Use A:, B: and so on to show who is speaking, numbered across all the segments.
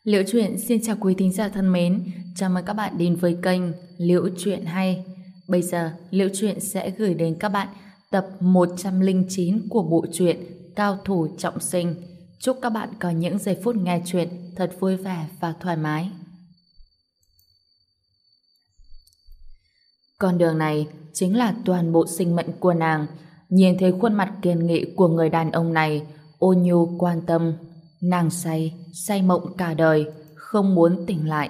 A: Liễu Chuyện xin chào quý thính giả thân mến, chào mừng các bạn đến với kênh Liễu Chuyện Hay. Bây giờ, Liễu Chuyện sẽ gửi đến các bạn tập 109 của bộ truyện Cao Thủ Trọng Sinh. Chúc các bạn có những giây phút nghe chuyện thật vui vẻ và thoải mái. Con đường này chính là toàn bộ sinh mệnh của nàng. Nhìn thấy khuôn mặt kiên nghị của người đàn ông này, ôn nhu quan tâm, nàng say mộng cả đời, không muốn tỉnh lại.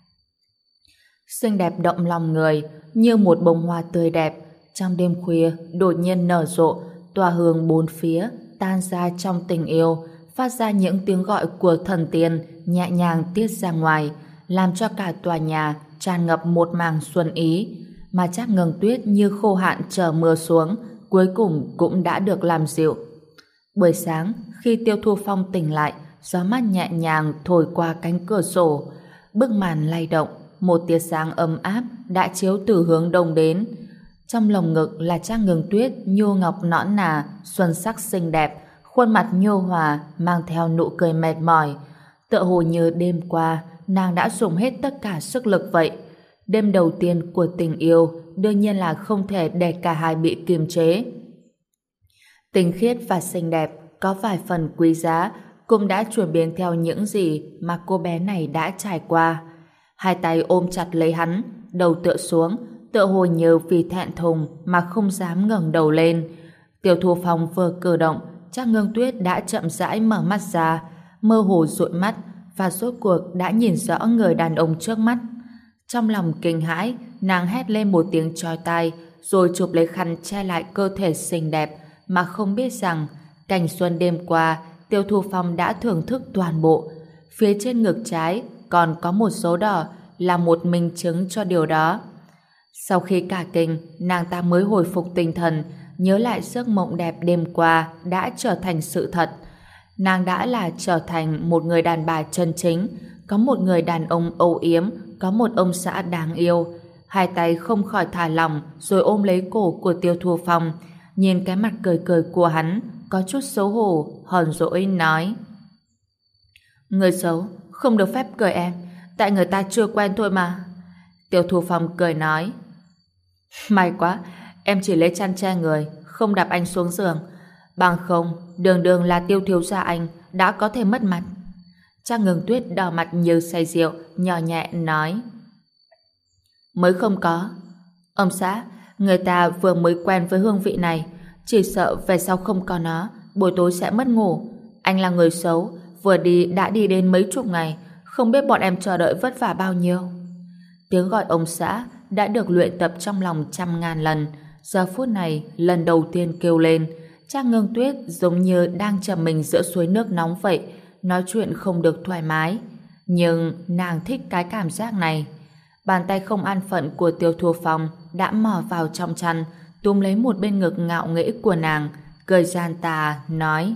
A: Xinh đẹp động lòng người, như một bông hoa tươi đẹp, trong đêm khuya đột nhiên nở rộ, tỏa hương bốn phía, tan ra trong tình yêu, phát ra những tiếng gọi của thần tiên nhẹ nhàng tiết ra ngoài, làm cho cả tòa nhà tràn ngập một màng xuân ý. Mà Trác Ngưng Tuyết như khô hạn chờ mưa xuống, cuối cùng cũng đã được làm dịu. Buổi sáng, khi Tiêu Thu Phong tỉnh lại, gió mát nhẹ nhàng thổi qua cánh cửa sổ, bức màn lay động, một tia sáng ấm áp đã chiếu từ hướng đông đến. Trong lồng ngực là Trác Ngưng Tuyết nhu ngọc nõn nà, xuân sắc xinh đẹp, khuôn mặt nhu hòa mang theo nụ cười mệt mỏi, tựa hồ như đêm qua nàng đã dùng hết tất cả sức lực vậy. Đêm đầu tiên của tình yêu đương nhiên là không thể để cả hai bị kiềm chế. Tinh khiết và xinh đẹp có vài phần quý giá cũng đã chuyển biến theo những gì mà cô bé này đã trải qua. Hai tay ôm chặt lấy hắn, đầu tựa xuống, tựa hồ như vì thẹn thùng mà không dám ngẩng đầu lên. Tiêu Thu Phong vừa cử động, Trác Ngưng Tuyết đã chậm rãi mở mắt ra, mơ hồ dụi mắt và rốt cuộc đã nhìn rõ người đàn ông trước mắt. Trong lòng kinh hãi, nàng hét lên một tiếng chói tai, rồi chụp lấy khăn che lại cơ thể xinh đẹp, mà không biết rằng cảnh xuân đêm qua Tiêu Thu Phong đã thưởng thức toàn bộ. Phía trên ngực trái còn có một dấu đỏ là một minh chứng cho điều đó. Sau khi cả kinh, nàng ta mới hồi phục tinh thần, nhớ lại giấc mộng đẹp đêm qua đã trở thành sự thật. Nàng đã là trở thành một người đàn bà chân chính, có một người đàn ông âu yếm, có một ông xã đáng yêu. Hai tay không khỏi thả lỏng rồi ôm lấy cổ của Tiêu Thu Phong, nhìn cái mặt cười cười của hắn, có chút xấu hổ, hờn dỗi nói: Người xấu, không được phép cười em, tại người ta chưa quen thôi mà. Tiêu Thu Phong cười nói: May quá, em chỉ lấy chăn che người, không đạp anh xuống giường. Bằng không, đường đường là Tiêu thiếu gia anh đã có thể mất mặt. Trác Ngưng Tuyết đỏ mặt như say rượu, nhỏ nhẹ nói: Mới không có. Ông xã, người ta vừa mới quen với hương vị này, chỉ sợ về sau không có nó, buổi tối sẽ mất ngủ. Anh là người xấu, vừa đi đã đi đến mấy chục ngày, không biết bọn em chờ đợi vất vả bao nhiêu. Tiếng gọi ông xã đã được luyện tập trong lòng trăm ngàn lần, giờ phút này lần đầu tiên kêu lên. Trác Ngưng Tuyết giống như đang chầm mình giữa suối nước nóng vậy, nói chuyện không được thoải mái, nhưng nàng thích cái cảm giác này. Bàn tay không an phận của Tiêu Thu Phong đã mò vào trong chăn, túm lấy một bên ngực ngạo nghễ của nàng, cười gian tà nói: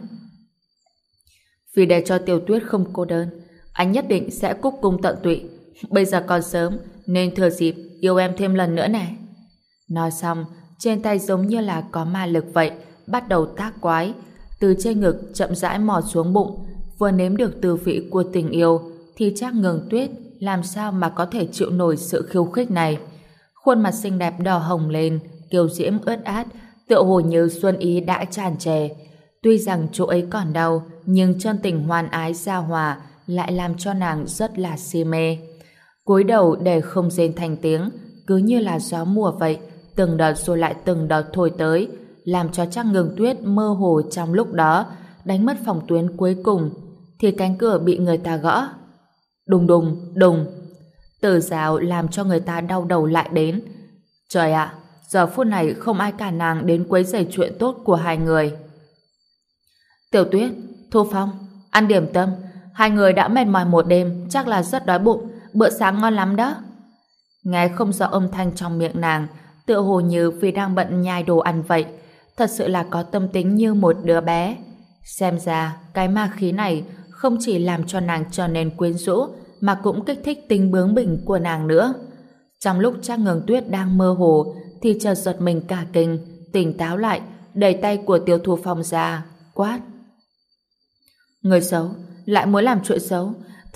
A: Vì để cho Tiểu Tuyết không cô đơn, anh nhất định sẽ cúc cung tận tụy. Bây giờ còn sớm, nên thừa dịp yêu em thêm lần nữa nè. Nói xong, trên tay giống như là có ma lực vậy, bắt đầu tác quái, từ trên ngực chậm rãi mò xuống bụng. Vừa nếm được tư vị của tình yêu thì Trác Ngưng Tuyết làm sao mà có thể chịu nổi sự khiêu khích này. Khuôn mặt xinh đẹp đỏ hồng lên, kiều diễm ướt át, tựa hồ như xuân ý đã tràn trề. Tuy rằng chỗ ấy còn đau, nhưng chân tình hoan ái giao hòa lại làm cho nàng rất là si mê. Cúi đầu để không rên thành tiếng, cứ như là gió mùa vậy, từng đợt rồi lại từng đợt thổi tới, làm cho Trác Ngưng Tuyết mơ hồ trong lúc đó. Đánh mất phòng tuyến cuối cùng thì cánh cửa bị người ta gõ. Đùng đùng đùng, từ rào làm cho người ta đau đầu lại đến. Trời ạ, giờ phút này không ai cả nàng đến quấy rầy chuyện tốt của hai người. Tiểu Tuyết, Thu Phong, ăn điểm tâm, hai người đã mệt mỏi một đêm, chắc là rất đói bụng, bữa sáng ngon lắm đó. Nghe không rõ âm thanh trong miệng nàng, tựa hồ như vì đang bận nhai đồ ăn vậy, thật sự là có tâm tính như một đứa bé. Xem ra cái ma khí này không chỉ làm cho nàng trở nên quyến rũ, mà cũng kích thích tính bướng bỉnh của nàng nữa. Trong lúc Trác Ngưng Tuyết đang mơ hồ thì chợt giật mình cả kinh, tỉnh táo lại, đẩy tay của Tiêu Thu Phong ra, quát: Người xấu, lại muốn làm chuyện xấu,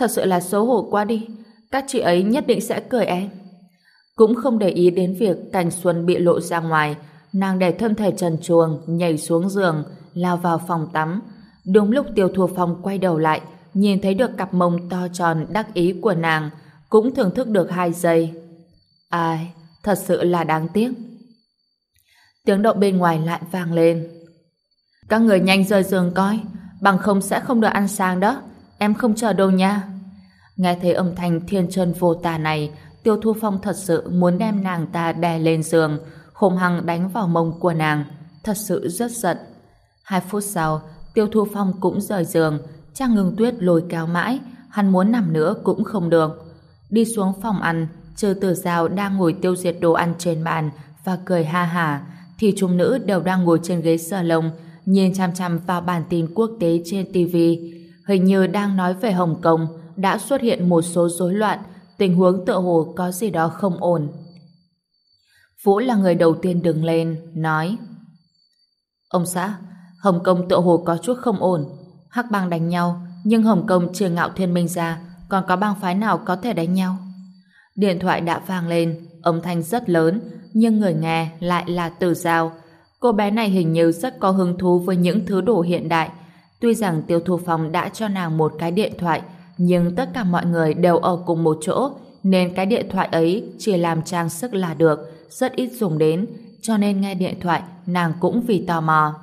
A: Thật sự là xấu hổ quá đi. Các chị ấy nhất định sẽ cười em. Cũng không để ý đến việc Cảnh Xuân bị lộ ra ngoài, nàng để thân thể trần truồng nhảy xuống giường, lao vào phòng tắm. Đúng lúc Tiêu Thu Phong quay đầu lại, nhìn thấy được cặp mông to tròn đắc ý của nàng, cũng thưởng thức được 2 giây. Ai, thật sự là đáng tiếc. Tiếng động bên ngoài lại vang lên. Các người nhanh rời giường coi, bằng không sẽ không được ăn sáng đó. Em không chờ đâu nha. Nghe thấy âm thanh thiên chân vô tà này, Tiêu Thu Phong thật sự muốn đem nàng ta đè lên giường, hung hăng đánh vào mông của nàng. Thật sự rất giận. 2 phút sau, Tiêu Thu Phong cũng rời giường. Trang Ngưng Tuyết lôi kéo mãi, hắn muốn nằm nữa cũng không được. Đi xuống phòng ăn, Trừ Tử Giao đang ngồi tiêu diệt đồ ăn trên bàn và cười ha hả, thì chúng nữ đều đang ngồi trên ghế salon, nhìn chăm chăm vào bản tin quốc tế trên TV. Hình như đang nói về Hồng Kông đã xuất hiện một số rối loạn, tình huống tựa hồ có gì đó không ổn. Vũ là người đầu tiên đứng lên, nói: Ông xã, Hồng Kông tựa hồ có chút không ổn. Hắc bang đánh nhau, nhưng Hồng Kông trừ Ngạo Thiên Minh ra, còn có bang phái nào có thể đánh nhau? Điện thoại đã vang lên, âm thanh rất lớn, nhưng người nghe lại là Tử Giao. Cô bé này hình như rất có hứng thú với những thứ đồ hiện đại. Tuy rằng Tiêu Thu Phong đã cho nàng một cái điện thoại, nhưng tất cả mọi người đều ở cùng một chỗ, nên cái điện thoại ấy chỉ làm trang sức là được, rất ít dùng đến, cho nên nghe điện thoại nàng cũng vì tò mò.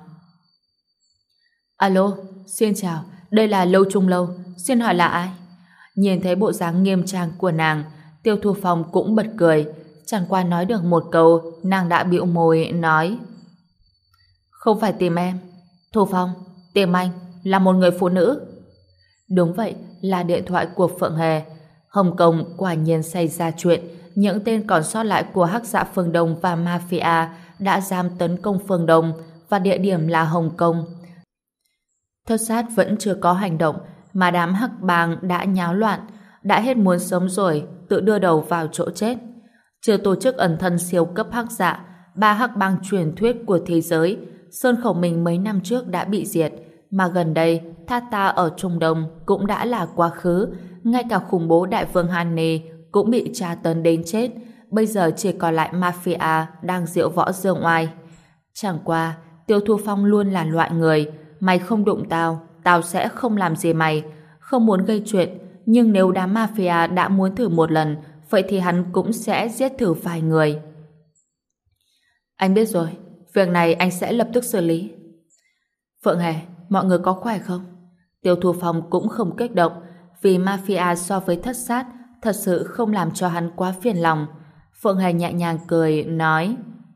A: Alo, xin chào, đây là Lâu Trung Lâu, xin hỏi là ai? Nhìn thấy bộ dáng nghiêm trang của nàng, Tiêu Thu Phong cũng bật cười, chẳng qua nói được một câu, nàng đã bĩu môi nói: Không phải tìm em, Thu Phong, tìm anh, là một người phụ nữ. Đúng vậy, là điện thoại của Phượng Hề. Hồng Kông quả nhiên xảy ra chuyện, những tên còn sót lại của Hắc Dạ Phương Đông và Mafia đã dám tấn công Phương Đông, và địa điểm là Hồng Kông. Thất sát vẫn chưa có hành động, mà đám Hắc bang đã nháo loạn, đã hết muốn sống rồi, tự đưa đầu vào chỗ chết. Chưa tổ chức ẩn thân siêu cấp Hắc Dạ, 3 Hắc bang truyền thuyết của thế giới. Sơn Khẩu Minh mấy năm trước đã bị diệt, mà gần đây Thata ở Trung Đông cũng đã là quá khứ. Ngay cả khủng bố đại vương Hanni cũng bị tra tấn đến chết. Bây giờ chỉ còn lại Mafia đang diễu võ dương oai. Chẳng qua Tiêu Thu Phong luôn là loại người mày không đụng tao, tao sẽ không làm gì mày. Không muốn gây chuyện, nhưng nếu đám Mafia đã muốn thử một lần, vậy thì hắn cũng sẽ giết thử vài người. Anh biết rồi, việc này anh sẽ lập tức xử lý. Phượng Hề, mọi người có khỏe không? Tiêu Thu Phong cũng không kích động, vì Mafia so với thất sát thật sự không làm cho hắn quá phiền lòng. Phượng Hề nhẹ nhàng cười, nói: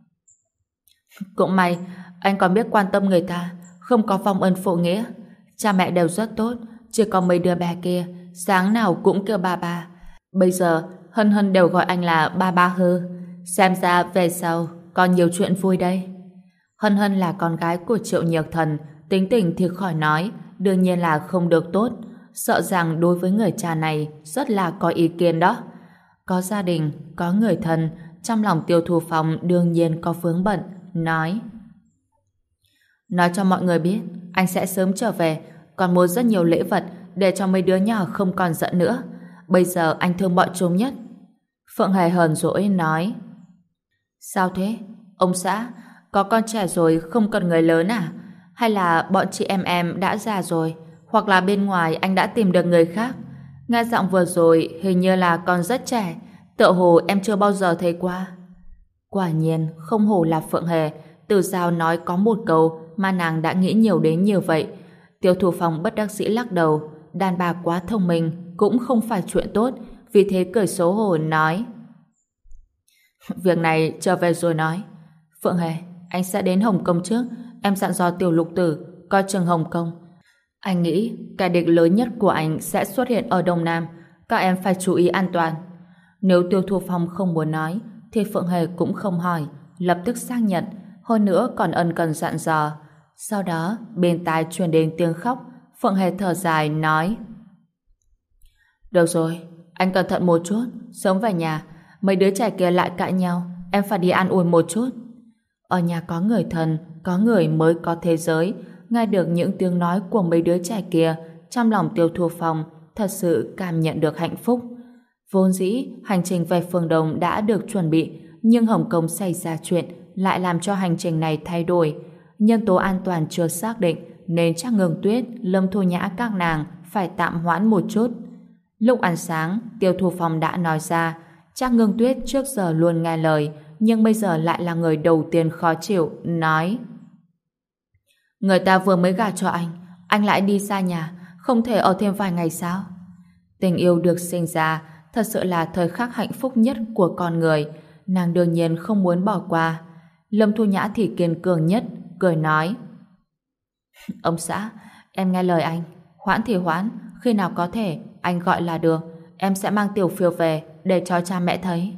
A: Cũng may, anh còn biết quan tâm người ta, không có vong ân phụ nghĩa. Cha mẹ đều rất tốt, chỉ có mấy đứa bé kia, sáng nào cũng kêu ba ba. Bây giờ, Hân Hân đều gọi anh là ba ba hư. Xem ra về sau, còn nhiều chuyện vui đây. Hân Hân là con gái của Triệu Nhược Thần, tính tình thì khỏi nói, đương nhiên là không được tốt. Sợ rằng đối với người cha này rất là có ý kiến đó. Có gia đình, có người thân, trong lòng Tiêu Thu Phong đương nhiên có vướng bận, nói: Nói cho mọi người biết, anh sẽ sớm trở về, còn mua rất nhiều lễ vật để cho mấy đứa nhỏ không còn giận nữa. Bây giờ anh thương bọn chúng nhất. Phượng Hề hờn dỗi nói: Sao thế? Ông xã, có con trẻ rồi không cần người lớn à? Hay là bọn chị em đã già rồi? Hoặc là bên ngoài anh đã tìm được người khác? Nghe giọng vừa rồi hình như là còn rất trẻ, tựa hồ em chưa bao giờ thấy qua. Quả nhiên không hổ là Phượng Hề, từ sao nói có một câu mà nàng đã nghĩ nhiều đến như vậy. Tiêu Thu Phong bất đắc dĩ lắc đầu, đàn bà quá thông minh cũng không phải chuyện tốt, vì thế cười xấu hổ nói: Việc này trở về rồi nói. Phượng Hề, anh sẽ đến Hồng Kông trước, em dặn dò Tiểu Lục Tử coi chừng Hồng Kông. Anh nghĩ kẻ địch lớn nhất của anh sẽ xuất hiện ở Đông Nam, các em phải chú ý an toàn. Nếu Tiêu Thu Phong không muốn nói thì Phượng Hề cũng không hỏi, lập tức xác nhận, hơn nữa còn ân cần dặn dò. Sau đó bên tai truyền đến tiếng khóc. Phượng Hề thở dài nói: Được rồi, anh cẩn thận một chút, sớm về nhà. Mấy đứa trẻ kia lại cãi nhau, em phải đi ăn ủi một chút. Ở nhà có người thân, có người mới có thế giới. Nghe được những tiếng nói của mấy đứa trẻ kia, trong lòng Tiêu Thu Phong thật sự cảm nhận được hạnh phúc. Vốn dĩ, hành trình về Phương Đông đã được chuẩn bị, nhưng Hồng Kông xảy ra chuyện lại làm cho hành trình này thay đổi. Nhân tố an toàn chưa xác định, nên Trác Ngưng Tuyết, Lâm Thu Nhã các nàng phải tạm hoãn một chút. Lúc ăn sáng, Tiêu Thu Phong đã nói ra, Trác Ngưng Tuyết trước giờ luôn nghe lời, nhưng bây giờ lại là người đầu tiên khó chịu, nói: người ta vừa mới gả cho anh lại đi xa nhà, không thể ở thêm vài ngày sao? Tình yêu được sinh ra thật sự là thời khắc hạnh phúc nhất của con người, nàng đương nhiên không muốn bỏ qua. Lâm Thu Nhã thì kiên cường nhất, cười nói: ông xã, em nghe lời anh, hoãn thì hoãn, khi nào có thể anh gọi là được, em sẽ mang Tiểu Phiêu về để cho cha mẹ thấy.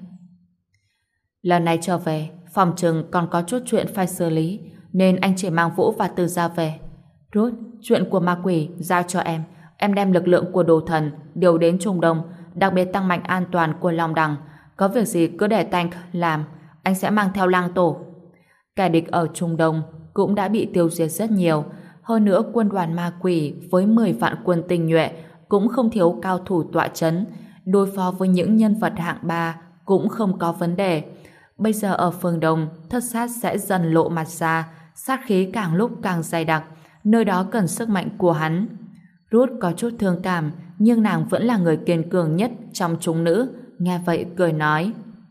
A: Lần này trở về, phòng chừng còn có chút chuyện phải xử lý, nên anh chỉ mang Vũ và Từ Gia về. Ruth, chuyện của ma quỷ giao cho em đem lực lượng của đồ thần điều đến Trung Đông, đặc biệt tăng mạnh an toàn của Long Đằng. Có việc gì cứ để Tank làm, anh sẽ mang theo Lang Tổ. Kẻ địch ở Trung Đông cũng đã bị tiêu diệt rất nhiều, hơn nữa quân đoàn ma quỷ với 10 vạn quân tinh nhuệ cũng không thiếu cao thủ tọa chấn, đối phó với những nhân vật hạng 3 cũng không có vấn đề. Bây giờ ở phương Đông, thất sát sẽ dần lộ mặt ra, sát khí càng lúc càng dày đặc, nơi đó cần sức mạnh của hắn. Ruth có chút thương cảm, nhưng nàng vẫn là người kiên cường nhất trong chúng nữ, nghe vậy cười nói: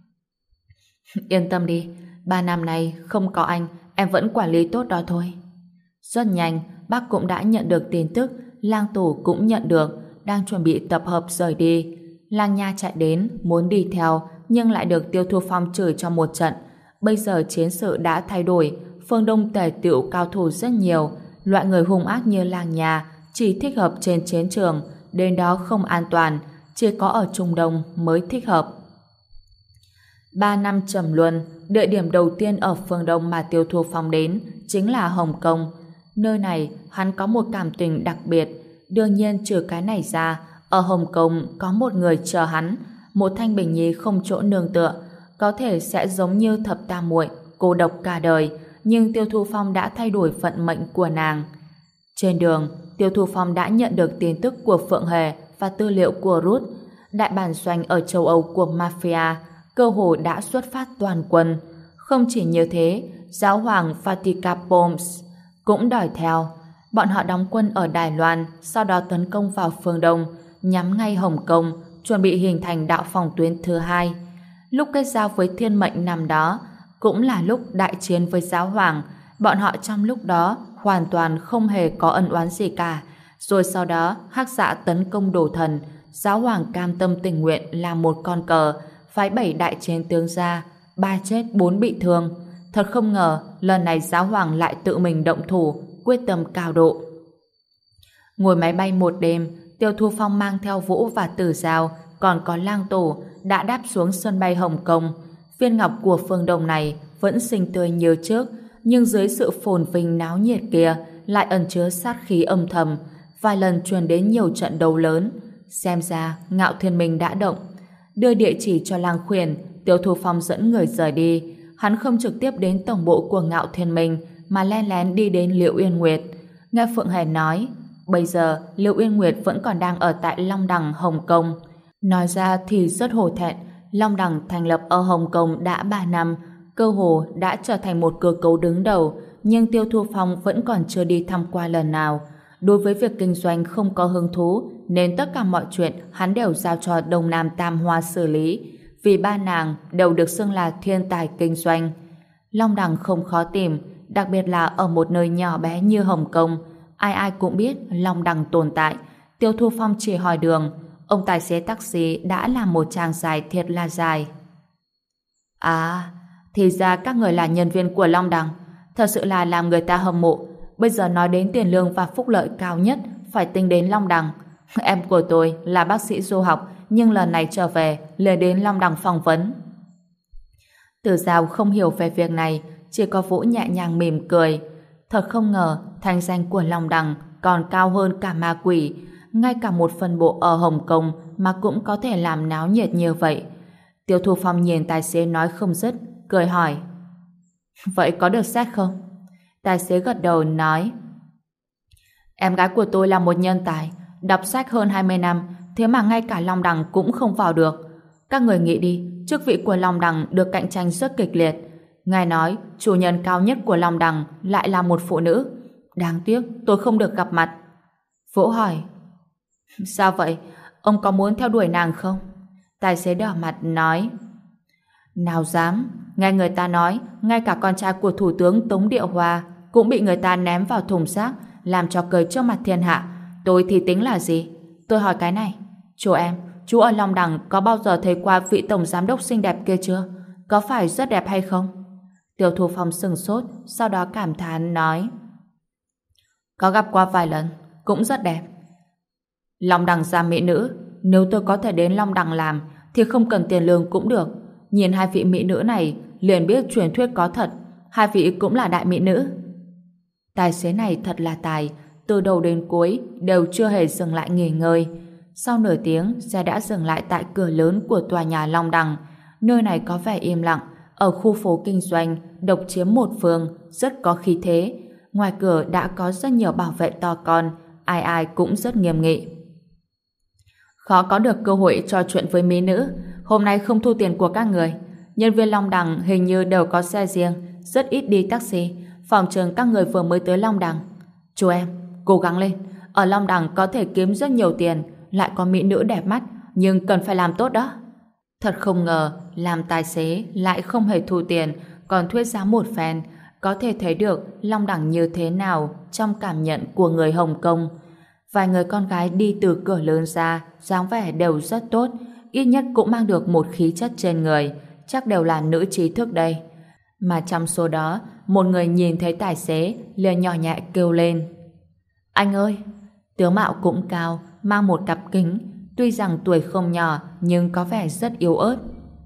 A: yên tâm đi, 3 năm nay không có anh, em vẫn quản lý tốt đó thôi. Rất nhanh, bác cũng đã nhận được tin tức, Lang Tổ cũng nhận được, đang chuẩn bị tập hợp rời đi. Lang Nha chạy đến, muốn đi theo, nhưng lại được Tiêu Thu Phong chửi cho một trận. Bây giờ chiến sự đã thay đổi, phương Đông tề tựu cao thủ rất nhiều, loại người hung ác như Lang Nha chỉ thích hợp trên chiến trường, đến đó không an toàn, chỉ có ở Trung Đông mới thích hợp. 3 năm trầm luân, địa điểm đầu tiên ở phương Đông mà Tiêu Thu Phong đến chính là Hồng Kông. Nơi này hắn có một cảm tình đặc biệt. Đương nhiên trừ cái này ra, ở Hồng Kông có một người chờ hắn, một Thanh Bình Nhi không chỗ nương tựa, có thể sẽ giống như Thập Tam Muội, cô độc cả đời, nhưng Tiêu Thu Phong đã thay đổi vận mệnh của nàng. Trên đường, Tiêu Thu Phong đã nhận được tin tức của Phượng Hề và tư liệu của Ruth. Đại bản doanh ở châu Âu của Mafia cơ hồ đã xuất phát toàn quân. Không chỉ như thế, giáo hoàng Vaticapoms cũng đòi theo. Bọn họ đóng quân ở Đài Loan, sau đó tấn công vào phương Đông, nhắm ngay Hồng Kông, chuẩn bị hình thành đạo phòng tuyến thứ hai. Lúc kết giao với Thiên Mệnh năm đó, cũng là lúc đại chiến với giáo hoàng. Bọn họ trong lúc đó hoàn toàn không hề có ân oán gì cả. Rồi sau đó, Hắc Dạ tấn công đồ thần, giáo hoàng cam tâm tình nguyện làm một con cờ, phái 7 đại chiến tướng ra, 3 chết 4 bị thương. Thật không ngờ, lần này giáo hoàng lại tự mình động thủ, quyết tâm cao độ. Ngồi máy bay một đêm, Tiêu Thu Phong mang theo Vũ và Tử Giao, còn có Lang Tổ, đã đáp xuống sân bay Hồng Kông. Viên ngọc của phương Đông này vẫn xinh tươi như trước, nhưng dưới sự phồn vinh náo nhiệt kia lại ẩn chứa sát khí âm thầm, vài lần truyền đến nhiều trận đấu lớn. Xem ra Ngạo Thiên Minh đã động. Đưa địa chỉ cho Lang Khuyển, Tiêu Thu Phong dẫn người rời đi. Hắn không trực tiếp đến tổng bộ của Ngạo Thiên Minh, mà len lén đi đến Liễu Uyên Nguyệt. Nghe Phượng Hề nói, bây giờ Liễu Uyên Nguyệt vẫn còn đang ở tại Long Đằng, Hồng Kông. Nói ra thì rất hổ thẹn, Long Đằng thành lập ở Hồng Kông đã 3 năm, cơ hồ đã trở thành một cơ cấu đứng đầu, nhưng Tiêu Thu Phong vẫn còn chưa đi thăm qua lần nào. Đối với việc kinh doanh không có hứng thú, nên tất cả mọi chuyện hắn đều giao cho Đông Nam Tam Hoa xử lý, vì ba nàng đều được xưng là thiên tài kinh doanh. Long Đằng không khó tìm, đặc biệt là ở một nơi nhỏ bé như Hồng Kông, ai ai cũng biết Long Đằng tồn tại. Tiêu Thu Phong chỉ hỏi đường, ông tài xế taxi đã làm một tràng dài thiệt là dài. À, thì ra các người là nhân viên của Long Đằng, thật sự là làm người ta hâm mộ. Bây giờ nói đến tiền lương và phúc lợi cao nhất phải tính đến Long Đằng. Em của tôi là bác sĩ du học, nhưng lần này trở về liền đến Long Đằng phỏng vấn. Tử Giao không hiểu về việc này, chỉ có Vũ nhẹ nhàng mỉm cười. Thật không ngờ thành danh của Long Đằng còn cao hơn cả ma quỷ, ngay cả một phân bộ ở Hồng Kông mà cũng có thể làm náo nhiệt như vậy. Tiêu Thu Phong nhìn tài xế nói không dứt, cười hỏi: vậy có được xét không? Tài xế gật đầu nói: em gái của tôi là một nhân tài, Đọc sách hơn 20 năm, thế mà ngay cả Long Đằng cũng không vào được. Các người nghĩ đi, chức vị của Long Đằng được cạnh tranh rất kịch liệt. Ngài nói, chủ nhân cao nhất của Long Đằng lại là một phụ nữ. Đáng tiếc, tôi không được gặp mặt. Vũ hỏi, sao vậy? Ông có muốn theo đuổi nàng không? Tài xế đỏ mặt nói, nào dám, nghe người ta nói, ngay cả con trai của Thủ tướng Tống Điệu Hòa cũng bị người ta ném vào thùng rác, làm cho cười trước mặt thiên hạ. Tôi thì tính là gì? Tôi hỏi cái này, chú ở Long Đằng có bao giờ thấy qua vị tổng giám đốc xinh đẹp kia chưa? Có phải rất đẹp hay không? Tiêu Thu Phong sừng sốt, sau đó cảm thán nói, có gặp qua vài lần, cũng rất đẹp. Long Đằng ra mỹ nữ, nếu tôi có thể đến Long Đằng làm thì không cần tiền lương cũng được. Nhìn hai vị mỹ nữ này liền biết truyền thuyết có thật, hai vị cũng là đại mỹ nữ. Tài xế này thật là tài, từ đầu đến cuối đều chưa hề dừng lại nghỉ ngơi. Sau nửa tiếng, xe đã dừng lại tại cửa lớn của tòa nhà Long Đằng. Nơi này có vẻ im lặng, ở khu phố kinh doanh, độc chiếm một phường, rất có khí thế. Ngoài cửa đã có rất nhiều bảo vệ to con, ai ai cũng rất nghiêm nghị. Khó có được cơ hội trò chuyện với mỹ nữ, hôm nay không thu tiền của các người. Nhân viên Long Đằng hình như đều có xe riêng, rất ít đi taxi. Phòng trường các người vừa mới tới Long Đằng. Chú em, cố gắng lên. Ở Long Đằng có thể kiếm rất nhiều tiền, lại có mỹ nữ đẹp mắt, nhưng cần phải làm tốt đó. Thật không ngờ, làm tài xế lại không hề thu tiền, còn thuyết giá một phen, có thể thấy được Long Đằng như thế nào trong cảm nhận của người Hồng Kông. Vài người con gái đi từ cửa lớn ra, dáng vẻ đều rất tốt, ít nhất cũng mang được một khí chất trên người, chắc đều là nữ trí thức đây. Mà trong số đó, một người nhìn thấy tài xế liền nhỏ nhẹ kêu lên, anh ơi! Tướng mạo cũng cao, mang một cặp kính, tuy rằng tuổi không nhỏ nhưng có vẻ rất yếu ớt.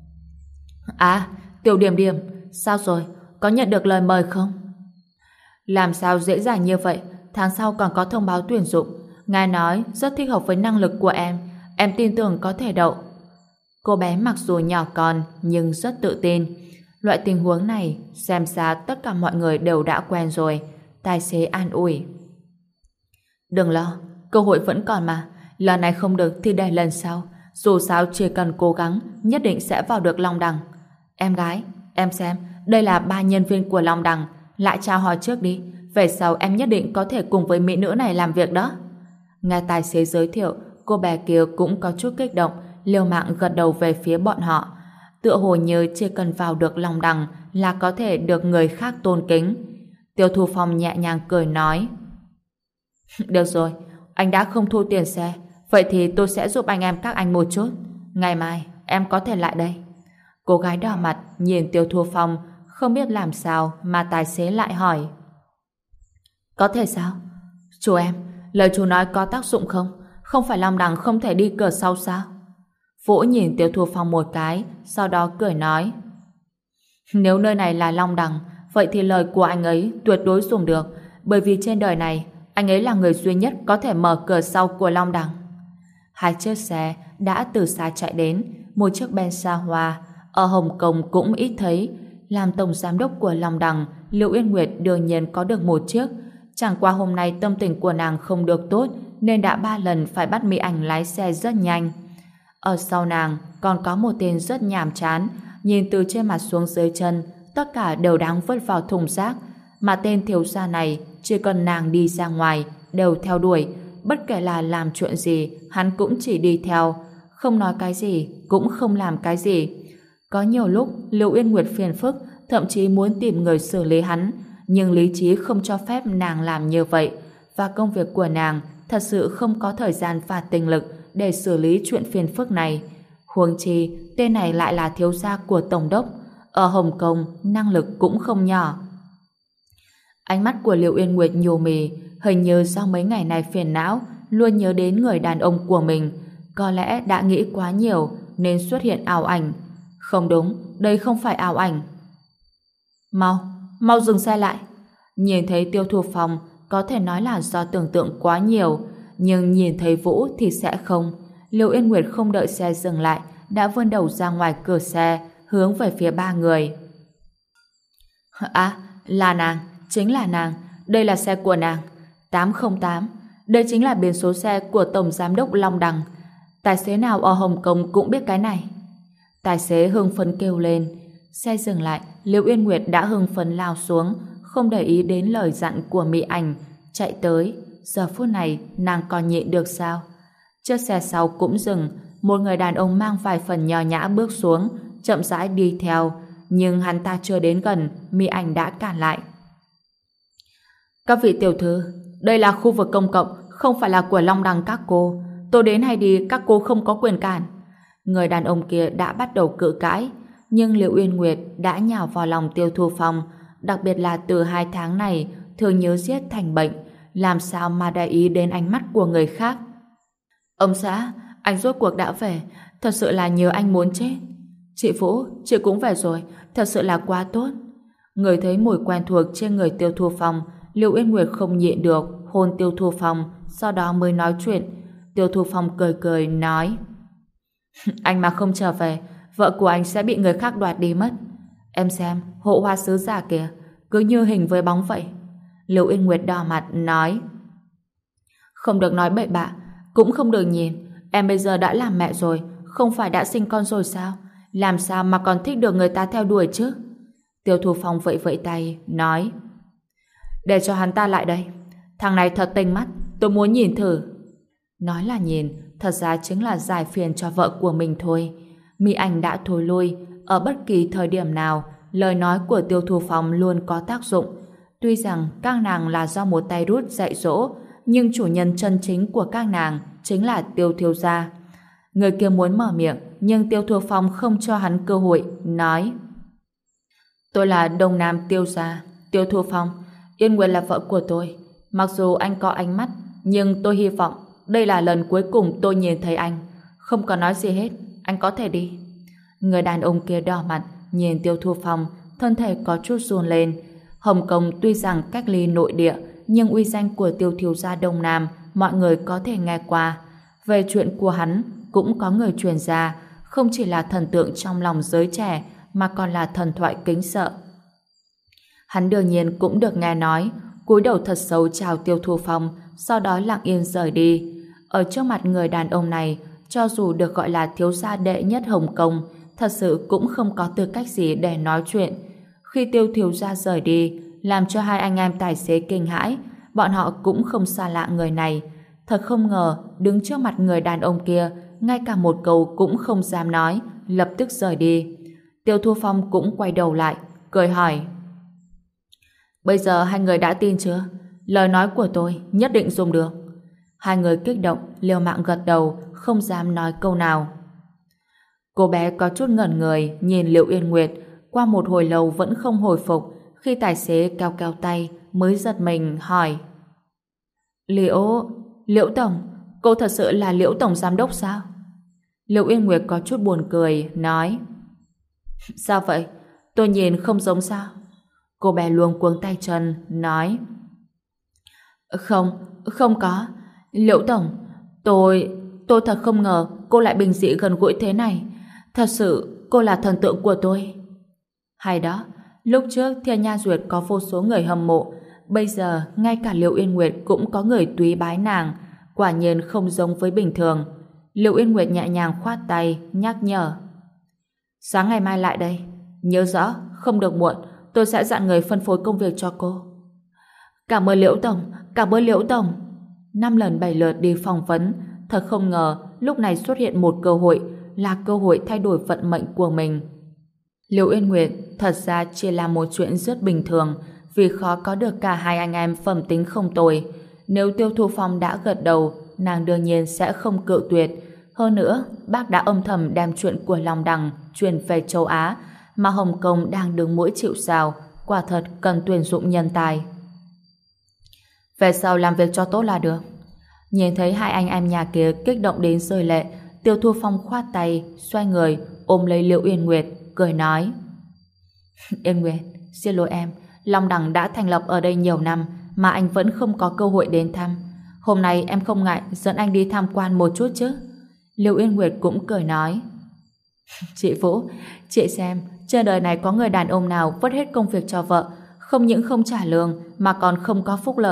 A: À, Tiểu Điểm Điểm, sao rồi? Có nhận được lời mời không? Làm sao dễ dàng như vậy? Tháng sau còn có thông báo tuyển dụng. Ngài nói rất thích hợp với năng lực của em tin tưởng có thể đậu. Cô bé mặc dù nhỏ con nhưng rất tự tin. Loại tình huống này xem ra tất cả mọi người đều đã quen rồi. Tài xế an ủi, đừng lo, cơ hội vẫn còn mà. Lần này không được thì để lần sau. Dù sao chỉ cần cố gắng nhất định sẽ vào được Long Đằng. Em gái, em xem, đây là 3 nhân viên của Long Đằng. Lại chào hỏi trước đi, về sau em nhất định có thể cùng với mỹ nữ này làm việc đó. Nghe tài xế giới thiệu, cô bé kia cũng có chút kích động, liều mạng gật đầu về phía bọn họ. Tựa hồ như chỉ cần vào được Long Đằng là có thể được người khác tôn kính. Tiêu Thu Phong nhẹ nhàng cười nói, được rồi, anh đã không thu tiền xe, vậy thì tôi sẽ giúp anh em các anh một chút. Ngày mai em có thể lại đây. Cô gái đỏ mặt nhìn Tiêu Thu Phong, không biết làm sao mà tài xế lại hỏi, có thể sao? Chú em, lời chú nói có tác dụng không? Không phải Long Đằng không thể đi cửa sau sao? Vũ nhìn Tiêu Thu Phong một cái, sau đó cười nói, nếu nơi này là Long Đằng, vậy thì lời của anh ấy tuyệt đối dùng được, bởi vì trên đời này anh ấy là người duy nhất có thể mở cửa sau của Long Đằng. Hai chiếc xe đã từ xa chạy đến, một chiếc Ben xa hoa, ở Hồng Kông cũng ít thấy. Làm tổng giám đốc của Long Đằng, Lưu Yên Nguyệt đương nhiên có được một chiếc. Chẳng qua hôm nay tâm tình của nàng không được tốt, nên đã 3 lần phải bắt Mỹ Ảnh lái xe rất nhanh. Ở sau nàng còn có một tên rất nhàm chán, nhìn từ trên mặt xuống dưới chân, tất cả đều đáng vứt vào thùng rác. Mà tên thiếu gia này, chỉ cần nàng đi ra ngoài, đều theo đuổi. Bất kể là làm chuyện gì, hắn cũng chỉ đi theo. Không nói cái gì, cũng không làm cái gì. Có nhiều lúc, Lưu Yên Nguyệt phiền phức, thậm chí muốn tìm người xử lý hắn. Nhưng lý trí không cho phép nàng làm như vậy. Và công việc của nàng thật sự không có thời gian và tinh lực để xử lý chuyện phiền phức này. Huống chi, tên này lại là thiếu gia của Tổng đốc. Ở Hồng Kông, năng lực cũng không nhỏ. Ánh mắt của Liệu Yên Nguyệt nhù mì, hình như do mấy ngày này phiền não, luôn nhớ đến người đàn ông của mình. Có lẽ đã nghĩ quá nhiều, nên xuất hiện ảo ảnh. Không đúng, đây không phải ảo ảnh. Mau dừng xe lại. Nhìn thấy Tiêu Thu Phong, có thể nói là do tưởng tượng quá nhiều, nhưng nhìn thấy Vũ thì sẽ không. Liệu Yên Nguyệt không đợi xe dừng lại, đã vươn đầu ra ngoài cửa xe, hướng về phía 3 người. À, là nàng, chính là nàng, đây là xe của nàng. 808. Đây chính là biển số xe của Tổng Giám đốc Long Đằng. Tài xế nào ở Hồng Kông cũng biết cái này. Tài xế hưng phấn kêu lên. Xe dừng lại, Liễu Uyên Nguyệt đã hưng phấn lao xuống, không để ý đến lời dặn của Mỹ Ảnh, chạy tới. Giờ phút này, nàng còn nhịn được sao? Chiếc xe sau cũng dừng, một người đàn ông mang vài phần nho nhã bước xuống, chậm rãi đi theo, nhưng hắn ta chưa đến gần, Mỹ Ảnh đã cản lại. Các vị tiểu thư, đây là khu vực công cộng, không phải là của Long Đằng các cô. Tôi đến hay đi, các cô không có quyền cản. Người đàn ông kia đã bắt đầu cự cãi, nhưng Liễu Uyên Nguyệt đã nhào vào lòng Tiêu Thu Phong, đặc biệt là từ 2 tháng này, thường nhớ giết thành bệnh, làm sao mà để ý đến ánh mắt của người khác. Ông xã, anh rốt cuộc đã về, thật sự là nhớ anh muốn chết. Chị Vũ, chị cũng về rồi, thật sự là quá tốt. Người thấy mùi quen thuộc trên người Tiêu Thu Phong, Liễu Uyên Nguyệt không nhịn được, hôn Tiêu Thu Phong, sau đó mới nói chuyện. Tiêu Thu Phong cười cười, nói: Anh mà không trở về, vợ của anh sẽ bị người khác đoạt đi mất. Em xem, hộ hoa sứ giả kìa, cứ như hình với bóng vậy. Liễu Uyên Nguyệt đỏ mặt, nói: Không được nói bậy bạ, cũng không được nhìn. Em bây giờ đã làm mẹ rồi, không phải đã sinh con rồi sao? Làm sao mà còn thích được người ta theo đuổi chứ? Tiêu Thu Phong vẫy vẫy tay, nói: Để cho hắn ta lại đây. Thằng này thật tinh mắt, tôi muốn nhìn thử. Nói là nhìn, thật ra chính là giải phiền cho vợ của mình thôi. Mỹ Ảnh đã thối lui, ở bất kỳ thời điểm nào, lời nói của Tiêu Thu Phong luôn có tác dụng. Tuy rằng các nàng là do một tay đút dạy dỗ, nhưng chủ nhân chân chính của các nàng chính là Tiêu thiếu gia. Người kia muốn mở miệng, nhưng Tiêu Thu Phong không cho hắn cơ hội, nói: Tôi là Đông Nam Tiêu gia, Tiêu Thu Phong, Yên Nguyệt là vợ của tôi. Mặc dù anh có ánh mắt, nhưng tôi hy vọng đây là lần cuối cùng tôi nhìn thấy anh. Không có nói gì hết, anh có thể đi. Người đàn ông kia đỏ mặt, nhìn Tiêu Thu Phong, thân thể có chút run lên. Hồng Kông tuy rằng cách ly nội địa, nhưng uy danh của Tiêu thiếu gia Đông Nam mọi người có thể nghe qua. Về chuyện của hắn cũng có người truyền ra, không chỉ là thần tượng trong lòng giới trẻ mà còn là thần thoại kính sợ. Hắn đương nhiên cũng được nghe nói, cúi đầu thật xấu chào Tiêu Thu Phong, sau đó lặng yên rời đi. Ở trước mặt người đàn ông này, cho dù được gọi là thiếu gia đệ nhất Hồng Kông, thật sự cũng không có tư cách gì để nói chuyện. Khi Tiêu thiếu gia rời đi, làm cho hai anh em tài xế kinh hãi, bọn họ cũng không xa lạ người này. Thật không ngờ, đứng trước mặt người đàn ông kia, ngay cả một câu cũng không dám nói, lập tức rời đi. Tiêu Thu Phong cũng quay đầu lại, cười hỏi: Bây giờ hai người đã tin chưa? Lời nói của tôi nhất định dùng được. Hai người kích động, liều mạng gật đầu, không dám nói câu nào. Cô bé có chút ngẩn người, nhìn Liễu Uyên Nguyệt, qua một hồi lâu vẫn không hồi phục. Khi tài xế kéo kéo tay, mới giật mình hỏi: Liễu Tổng, cô thật sự là Liễu Tổng Giám đốc sao? Liễu Uyên Nguyệt có chút buồn cười, nói: Sao vậy? Tôi nhìn không giống sao? Cô bé luống cuống tay chân, nói: Không có. Liễu Tổng, tôi thật không ngờ cô lại bình dị gần gũi thế này. Thật sự, cô là thần tượng của tôi. Hay đó, lúc trước Thiên Nha Duyệt có vô số người hâm mộ, bây giờ ngay cả Liễu Uyên Nguyệt cũng có người túy bái nàng, quả nhiên không giống với bình thường. Liễu Uyên Nguyệt nhẹ nhàng khoát tay, nhắc nhở: Sáng ngày mai lại đây. Nhớ rõ, không được muộn, tôi sẽ dặn người phân phối công việc cho cô. Cảm ơn Liễu Tổng, cảm ơn Liễu Tổng. 5 lần 7 lượt đi phỏng vấn, thật không ngờ lúc này xuất hiện một cơ hội, là cơ hội thay đổi vận mệnh của mình. Liễu Uyên Nguyệt thật ra chỉ là một chuyện rất bình thường, vì khó có được cả hai anh em phẩm tính không tồi. Nếu Tiêu Thu Phong đã gật đầu, nàng đương nhiên sẽ không cự tuyệt. Hơn nữa, bác đã âm thầm đem chuyện của Long Đằng truyền về châu Á, mà Hồng Kông đang đứng mũi chịu sào, quả thật cần tuyển dụng nhân tài. Về sau làm việc cho tốt là được. Nhìn thấy hai anh em nhà kia kích động đến rơi lệ, Tiêu Thu Phong khoát tay, xoay người, ôm lấy Liễu Uyên Nguyệt, cười nói: Yên Nguyệt, xin lỗi em, Long Đằng đã thành lập ở đây nhiều năm mà anh vẫn không có cơ hội đến thăm. Hôm nay em không ngại dẫn anh đi tham quan một chút chứ? Liễu Uyên Nguyệt cũng cười nói: Chị Vũ, chị xem, trên đời này có người đàn ông nào vứt hết công việc cho vợ, không những không trả lương mà còn không có phúc lợi.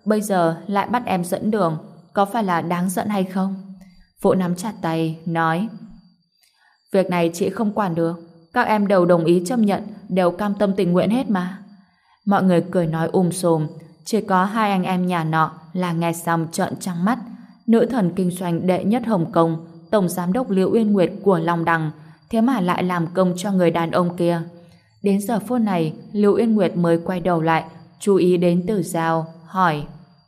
A: bây giờ lại bắt em dẫn đường, có phải là đáng giận hay không? Vũ nắm chặt tay, nói: Việc này chị không quản được, các em đều đồng ý chấp nhận, đều cam tâm tình nguyện hết mà. Mọi người cười nói sùm, chỉ có hai anh em nhà nọ là nghe xong trợn trắng mắt. Nữ thần kinh doanh đệ nhất Hồng Kông, tổng giám đốc Liễu Uyên Nguyệt của Long Đằng, thế mà lại làm công cho người đàn ông kia. Đến giờ phút này, Liễu Uyên Nguyệt mới quay đầu lại, chú ý đến Tử Giao, hỏi: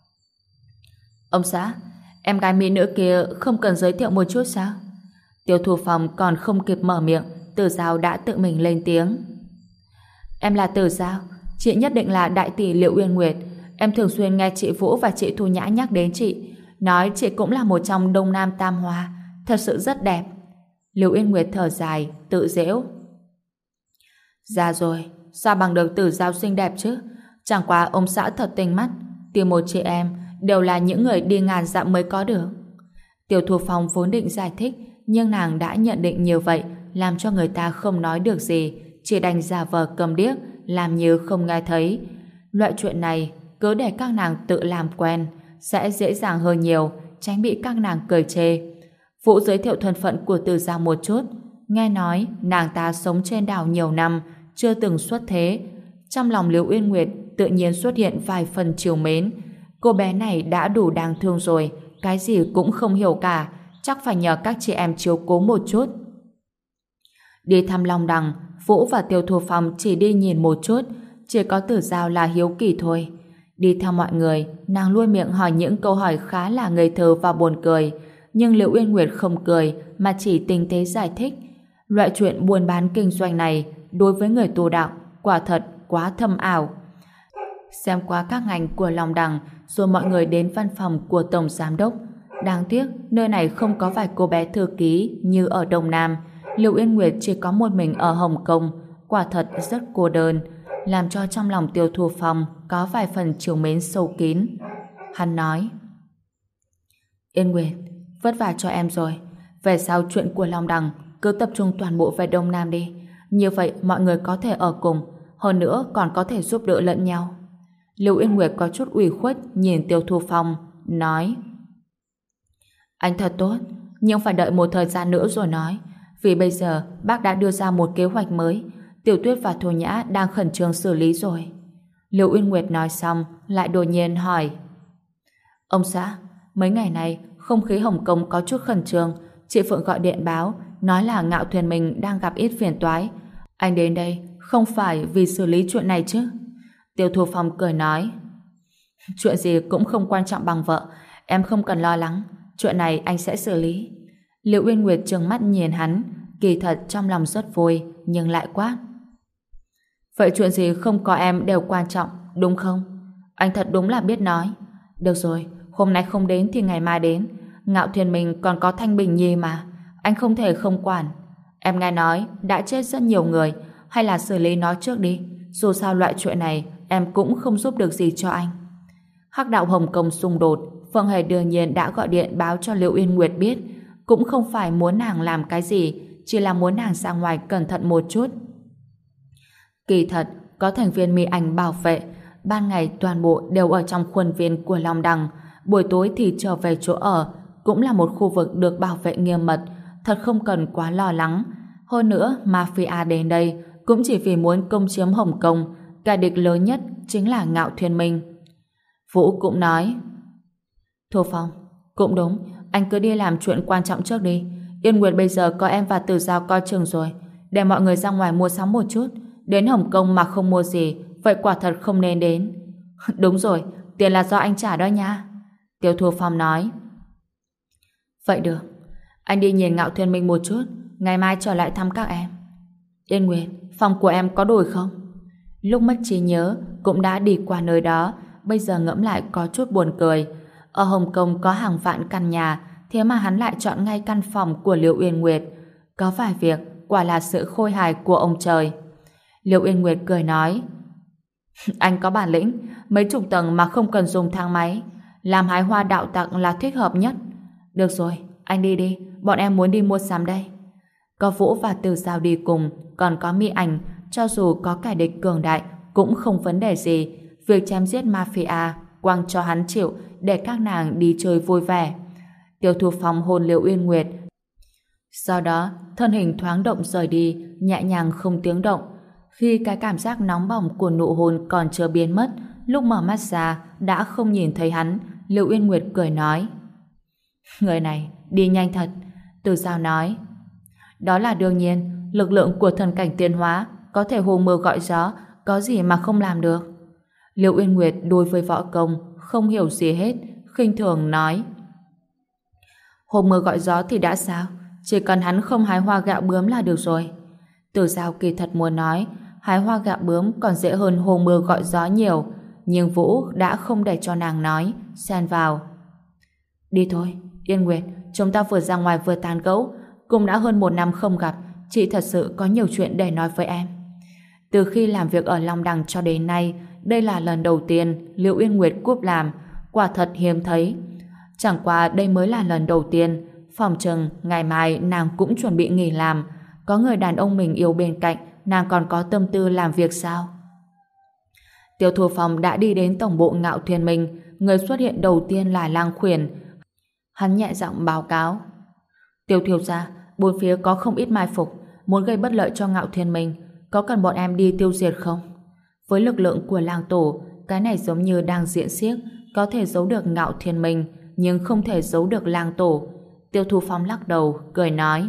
A: Ông xã, em gái mỹ nữ kia không cần giới thiệu một chút sao? Tiêu Thu Phong còn không kịp mở miệng, Tử Giao đã tự mình lên tiếng: Em là Tử Giao, chị nhất định là đại tỷ Liễu Uyên Nguyệt. Em thường xuyên nghe chị Vũ và chị Thu Nhã nhắc đến chị, nói chị cũng là một trong Đông Nam Tam Hoa, thật sự rất đẹp. Liễu Uyên Nguyệt thở dài, tự giễu: Ra rồi, sao bằng được Tử Giao xinh đẹp chứ? Chẳng qua ông xã thật tinh mắt, tìm một chị em đều là những người đi ngàn dặm mới có được. Tiêu Thu Phong vốn định giải thích, nhưng nàng đã nhận định như vậy, làm cho người ta không nói được gì, chỉ đành giả vờ câm điếc, làm như không nghe thấy. Loại chuyện này cứ để các nàng tự làm quen sẽ dễ dàng hơn nhiều, tránh bị các nàng cười chê. Vũ giới thiệu thân phận của Tử Giao một chút. Nghe nói nàng ta sống trên đảo nhiều năm, chưa từng xuất thế. Trong lòng Liễu Uyên Nguyệt tự nhiên xuất hiện vài phần trìu mến. Cô bé này đã đủ đáng thương rồi, cái gì cũng không hiểu cả, chắc phải nhờ các chị em chiếu cố một chút. Đi thăm Long Đằng, Vũ và Tiêu Thu Phong chỉ đi nhìn một chút, chỉ có Tử Giao là hiếu kỳ thôi. Đi theo mọi người, nàng luôn miệng hỏi những câu hỏi khá là ngây thơ và buồn cười, nhưng Liễu Uyên Nguyệt không cười mà chỉ tinh tế giải thích. Loại chuyện buôn bán kinh doanh này đối với người tu đạo quả thật quá thâm ảo. Xem qua các ngành của Long Đằng, rồi mọi người đến văn phòng của Tổng Giám đốc. Đáng tiếc, nơi này không có vài cô bé thư ký như ở Đông Nam. Liễu Uyên Nguyệt chỉ có một mình ở Hồng Kông, quả thật rất cô đơn, làm cho trong lòng Tiêu Thu Phong có vài phần trìu mến sâu kín. Hắn nói: Yên Nguyệt, vất vả cho em rồi. Về sau chuyện của Long Đằng cứ tập trung toàn bộ về Đông Nam đi. Như vậy mọi người có thể ở cùng, hơn nữa còn có thể giúp đỡ lẫn nhau. Liễu Uyên Nguyệt có chút ủy khuất nhìn Tiêu Thu Phong, nói: Anh thật tốt, nhưng phải đợi một thời gian nữa rồi nói. Vì bây giờ bác đã đưa ra một kế hoạch mới, Tiểu Tuyết và Thu Nhã đang khẩn trương xử lý rồi. Liễu Uyên Nguyệt nói xong lại đột nhiên hỏi: Ông xã, mấy ngày này không khí Hồng Kông có chút khẩn trương, chị Phượng gọi điện báo nói là Ngạo Thuyền mình đang gặp ít phiền toái. Anh đến đây không phải vì xử lý chuyện này chứ? Tiêu Thu Phong cười nói: Chuyện gì cũng không quan trọng bằng vợ, em không cần lo lắng, chuyện này anh sẽ xử lý. Liễu Uyên Nguyệt trừng mắt nhìn hắn, kỳ thật trong lòng rất vui, nhưng lại quát: Vậy chuyện gì không có em đều quan trọng, đúng không? Anh thật đúng là biết nói. Được rồi, hôm nay không đến thì ngày mai đến. Ngạo Thuyền mình còn có Thanh Bình Nhi mà, anh không thể không quản. Em nghe nói đã chết rất nhiều người, hay là xử lý nó trước đi, dù sao loại chuyện này em cũng không giúp được gì cho anh. Hắc đạo Hồng Kông xung đột, Phượng Hề đương nhiên đã gọi điện báo cho Liễu Uyên Nguyệt biết, cũng không phải muốn nàng làm cái gì, chỉ là muốn nàng ra ngoài cẩn thận một chút. Kỳ thật, có thành viên mỹ ảnh bảo vệ, ban ngày toàn bộ đều ở trong khuôn viên của Long Đằng, buổi tối thì trở về chỗ ở, cũng là một khu vực được bảo vệ nghiêm mật, thật không cần quá lo lắng. Hơn nữa, Mafia đến đây cũng chỉ vì muốn công chiếm Hồng Kông, kẻ địch lớn nhất chính là Ngạo Thuyền Minh. Vũ cũng nói: Thu Phong, cũng đúng, anh cứ đi làm chuyện quan trọng trước đi. Yên Nguyệt bây giờ có em và Tử Giao coi chừng rồi, để mọi người ra ngoài mua sắm một chút. Đến Hồng Kông mà không mua gì, vậy quả thật không nên đến. Đúng rồi, tiền là do anh trả đó nha. Tiêu Thu Phong nói. Vậy được, anh đi nhìn Ngạo Thuyền Minh một chút, ngày mai trở lại thăm các em. Yên Nguyệt, phòng của em có đổi không? Lúc mất trí nhớ cũng đã đi qua nơi đó, bây giờ ngẫm lại có chút buồn cười. Ở Hồng Kông có hàng vạn căn nhà, thế mà hắn lại chọn ngay căn phòng của Liễu Uyên Nguyệt. Có vài việc quả là sự khôi hài của ông trời. Liễu Uyên Nguyệt cười nói: Anh có bản lĩnh, mấy chục tầng mà không cần dùng thang máy, làm hái hoa đạo tặc là thích hợp nhất. Được rồi, anh đi đi, bọn em muốn đi mua sắm đây. Có Vũ và Từ Giao đi cùng, còn có Mỹ Ảnh, cho dù có kẻ địch cường đại cũng không vấn đề gì. Việc chém giết mafia quăng cho hắn chịu để các nàng đi chơi vui vẻ. Tiêu Thu Phong hôn Liễu Uyên Nguyệt. Sau đó, thân hình thoáng động rời đi, nhẹ nhàng không tiếng động. Khi cái cảm giác nóng bỏng của nụ hôn còn chưa biến mất, lúc mở mắt ra đã không nhìn thấy hắn, Liễu Uyên Nguyệt cười nói: người này đi nhanh thật. Từ Giao nói: đó là đương nhiên, lực lượng của thần cảnh tiến hóa có thể hô mưa gọi gió, có gì mà không làm được. Liễu Uyên Nguyệt đối với võ công không hiểu gì hết, khinh thường nói: hô mưa gọi gió thì đã sao, chỉ cần hắn không hái hoa gạo bướm là được rồi. Từ Giao kỳ thật muốn nói hái hoa gạo bướm còn dễ hơn hô mưa gọi gió nhiều, nhưng Vũ đã không để cho nàng nói, xen vào: đi thôi, Yên Nguyệt, chúng ta vừa ra ngoài vừa tán gẫu, cũng đã hơn 1 năm không gặp, chị thật sự có nhiều chuyện để nói với em. Từ khi làm việc ở Long Đằng cho đến nay, đây là lần đầu tiên Liễu Yên Nguyệt cúp làm, quả thật hiếm thấy. Chẳng qua đây mới là lần đầu tiên, phòng chừng ngày mai nàng cũng chuẩn bị nghỉ làm, có người đàn ông mình yêu bên cạnh, nàng còn có tâm tư làm việc sao? Tiêu Thu Phong đã đi đến tổng bộ Ngạo Thiên Minh, người xuất hiện đầu tiên là Lang Khuyển. Hắn nhẹ giọng báo cáo: Tiêu thiếu gia, bốn phía có không ít mai phục, muốn gây bất lợi cho Ngạo Thiên Minh, có cần bọn em đi tiêu diệt không? Với lực lượng của Lang Tổ, cái này giống như đang diễn xiếc, có thể giấu được Ngạo Thiên Minh, nhưng không thể giấu được Lang Tổ. Tiêu Thu Phong lắc đầu, cười nói: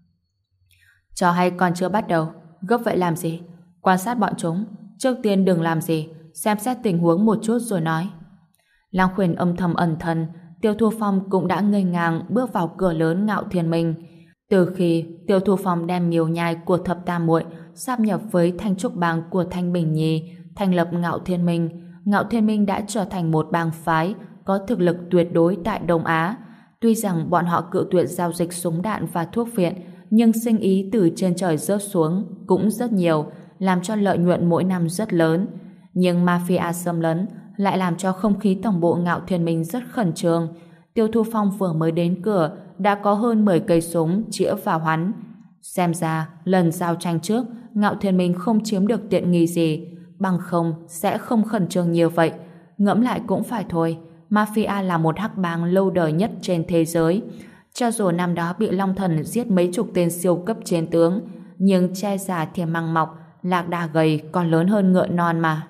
A: trò hay còn chưa bắt đầu, gấp vậy làm gì? Quan sát bọn chúng, trước tiên đừng làm gì, xem xét tình huống một chút rồi nói. Lang Khuyển âm thầm ẩn thân, Tiêu Thu Phong cũng đã ngây ngang bước vào cửa lớn Ngạo Thiên Minh. Từ khi Tiêu Thu Phong đem miều nhai của Thập Tam Muội sáp nhập với Thanh Trúc Bang của Thanh Bình Nhi, thành lập Ngạo Thiên Minh đã trở thành một bang phái có thực lực tuyệt đối tại Đông Á. Tuy rằng bọn họ cự tuyệt giao dịch súng đạn và thuốc viện, nhưng sinh ý từ trên trời rớt xuống cũng rất nhiều, làm cho lợi nhuận mỗi năm rất lớn. Nhưng mafia xâm lấn lại làm cho không khí tổng bộ Ngạo Thiên Minh rất khẩn trương. Tiêu Thu Phong vừa mới đến cửa đã có hơn 10 cây súng chĩa vào hắn. Xem ra lần giao tranh trước Ngạo Thiên Minh không chiếm được tiện nghi gì, bằng không sẽ không khẩn trương nhiều vậy. Ngẫm lại cũng phải thôi, mafia là một hắc bang lâu đời nhất trên thế giới. Cho dù năm đó bị Long Thần giết mấy chục tên siêu cấp chiến tướng, nhưng che già thì măng mọc, lạc đà gầy còn lớn hơn ngựa non mà.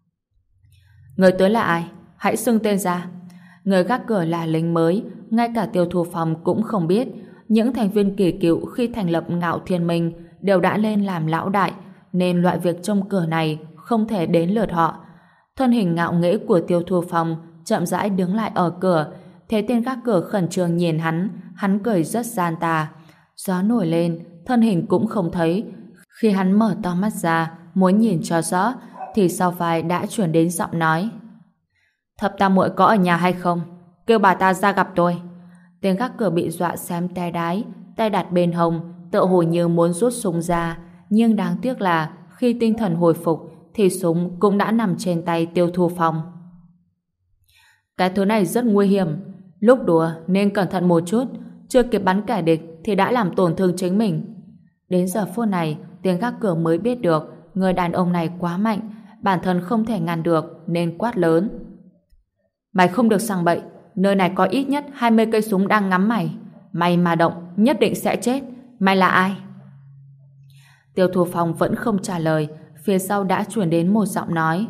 A: Người tới là ai? Hãy xưng tên ra. Người gác cửa là lính mới, ngay cả Tiêu Thu Phong cũng không biết. Những thành viên kỳ cựu khi thành lập Ngạo Thiên Minh đều đã lên làm lão đại, nên loại việc trông cửa này không thể đến lượt họ. Thân hình ngạo nghễ của Tiêu Thu Phong chậm rãi đứng lại ở cửa, thấy tên gác cửa khẩn trương nhìn hắn cười rất gian tà. Gió nổi lên, thân hình cũng không thấy. Khi hắn mở to mắt ra, muốn nhìn cho rõ, thì sau vai đã chuyển đến giọng nói: Thập Tam Muội có ở nhà hay không? Kêu bà ta ra gặp tôi. Tên gác cửa bị dọa xém té đái, tay đặt bên hông, tựa hồ như muốn rút súng ra, nhưng đáng tiếc là khi tinh thần hồi phục thì súng cũng đã nằm trên tay Tiêu Thu Phong. Cái thứ này rất nguy hiểm, lúc đùa nên cẩn thận một chút, chưa kịp bắn kẻ địch thì đã làm tổn thương chính mình. Đến giờ phút này, tiếng gác cửa mới biết được người đàn ông này quá mạnh, bản thân không thể ngăn được nên quát lớn: Mày không được sằng bậy, nơi này có ít nhất 20 cây súng đang ngắm mày. Mày mà động, nhất định sẽ chết. Mày là ai? Tiêu Thu Phong vẫn không trả lời, phía sau đã truyền đến một giọng nói: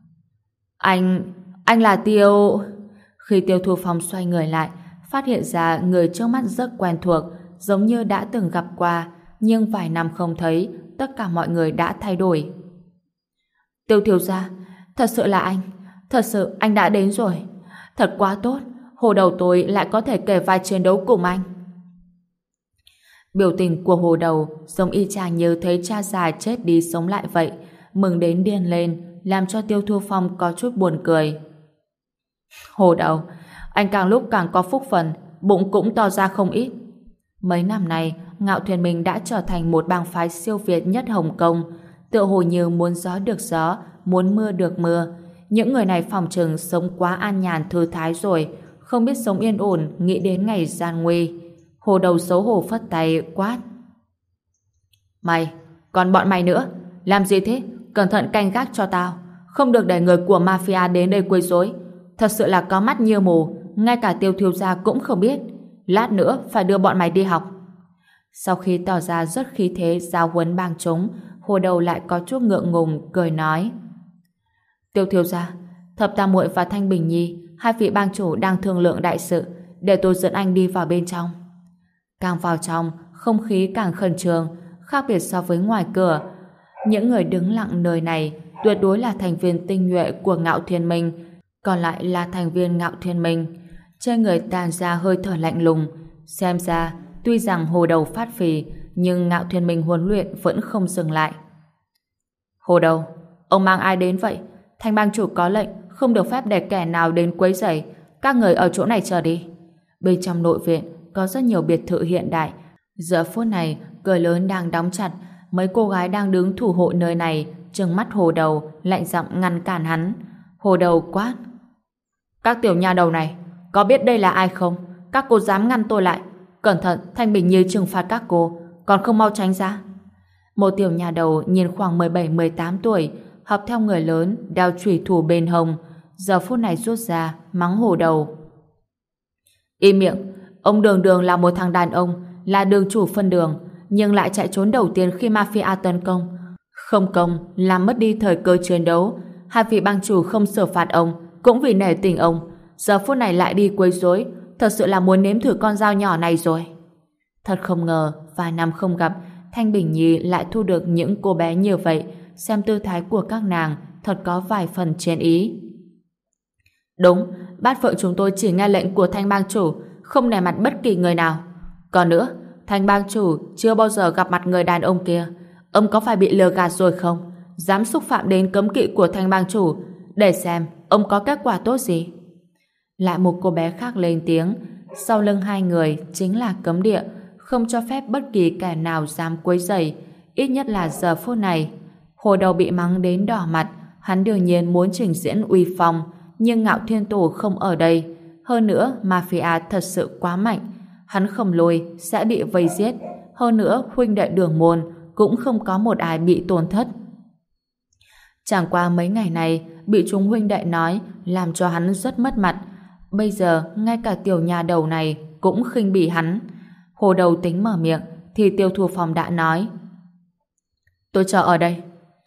A: Anh là Tiêu... Khi Tiêu Thu Phong xoay người lại, phát hiện ra người trước mắt rất quen thuộc, giống như đã từng gặp qua, nhưng vài năm không thấy, tất cả mọi người đã thay đổi. Tiêu thiếu gia, thật sự là anh, thật sự anh đã đến rồi. Thật quá tốt, Hồ Đầu tôi lại có thể kể vai chiến đấu cùng anh. Biểu tình của Hồ Đầu giống y chang như thấy cha già chết đi sống lại vậy, mừng đến điên lên, làm cho Tiêu Thu Phong có chút buồn cười. Hồ Đầu, anh càng lúc càng có phúc phần, bụng cũng to ra không ít. Mấy năm nay, Ngạo Thiên Minh đã trở thành một bang phái siêu việt nhất Hồng Kông, tựa hồ như muốn gió được gió, muốn mưa được mưa. Những người này phòng chừng sống quá an nhàn thư thái rồi, không biết sống yên ổn, nghĩ đến ngày gian nguy. Hồ Đầu xấu hổ phất tay quát: Mày, còn bọn mày nữa, làm gì thế? Cẩn thận canh gác cho tao, không được để người của mafia đến đây quấy rối. thật sự là có mắt như mù, ngay cả Tiêu thiếu gia cũng không biết. Lát nữa phải đưa bọn mày đi học. Sau khi tỏ ra rất khí thế giáo huấn bang chúng, Hồ Đầu lại có chút ngượng ngùng, cười nói: Tiêu thiếu gia, Thập Tam muội và Thanh Bình Nhi, hai vị bang chủ đang thương lượng đại sự, để tôi dẫn anh đi vào bên trong. Càng vào trong, không khí càng khẩn trương, khác biệt so với ngoài cửa. Những người đứng lặng nơi này tuyệt đối là thành viên tinh nhuệ của Ngạo Thiên Minh, còn lại là thành viên Ngạo Thiên Minh. Trên người tàn ra hơi thở lạnh lùng, xem ra tuy rằng Hồ Đầu phát phì, nhưng Ngạo Thiên Minh huấn luyện vẫn không dừng lại. Hồ Đầu, ông mang ai đến vậy? Thanh bang chủ có lệnh không được phép để kẻ nào đến quấy rầy, các người ở chỗ này chờ đi. Bên trong nội viện có rất nhiều biệt thự hiện đại. Giờ phút này cửa lớn đang đóng chặt, mấy cô gái đang đứng thủ hộ nơi này trừng mắt Hồ Đầu, lạnh giọng ngăn cản hắn. Hồ Đầu quát: Các tiểu nha đầu này, có biết đây là ai không? Các cô dám ngăn tôi lại, cẩn thận Thanh Bình Như trừng phạt các cô, còn không mau tránh ra. Một tiểu nha đầu nhìn khoảng 17-18 tuổi, học theo người lớn, đeo chùy thủ bên hông, giờ phút này rút ra mắng Hồ Đầu: Im miệng, ông Đường Đường là một thằng đàn ông, là đường chủ phân đường, nhưng lại chạy trốn đầu tiên khi mafia tấn công, không công làm mất đi thời cơ chiến đấu. Hai vị bang chủ không xử phạt ông cũng vì nể tình ông, giờ phút này lại đi quấy rối, thật sự là muốn nếm thử con dao nhỏ này rồi. Thật không ngờ vài năm không gặp, Thanh Bình Nhi lại thu được những cô bé như vậy. Xem tư thái của các nàng thật có vài phần chiến ý. Đúng, Bát Phượng chúng tôi chỉ nghe lệnh của Thanh bang chủ, không nể mặt bất kỳ người nào. Còn nữa, Thanh bang chủ chưa bao giờ gặp mặt người đàn ông kia. Ông có phải bị lừa gạt rồi không? Dám xúc phạm đến cấm kỵ của Thanh bang chủ, để xem ông có kết quả tốt gì. Lại một cô bé khác lên tiếng. Sau lưng hai người chính là cấm địa, không cho phép bất kỳ kẻ nào dám quấy rầy. Ít nhất là giờ phút này. Hồ Đầu bị mắng đến đỏ mặt, hắn đương nhiên muốn trình diễn uy phong, nhưng Ngạo Thiên Tổ không ở đây. Hơn nữa, mafia thật sự quá mạnh, hắn không lùi sẽ bị vây giết. Hơn nữa, huynh đệ Đường môn cũng không có một ai bị tổn thất. Chẳng qua mấy ngày này bị chúng huynh đệ nói làm cho hắn rất mất mặt. Bây giờ ngay cả tiểu nhà đầu này cũng khinh bỉ hắn. Hồ Đầu tính mở miệng thì Tiêu Thu Phong đã nói: Tôi chờ ở đây.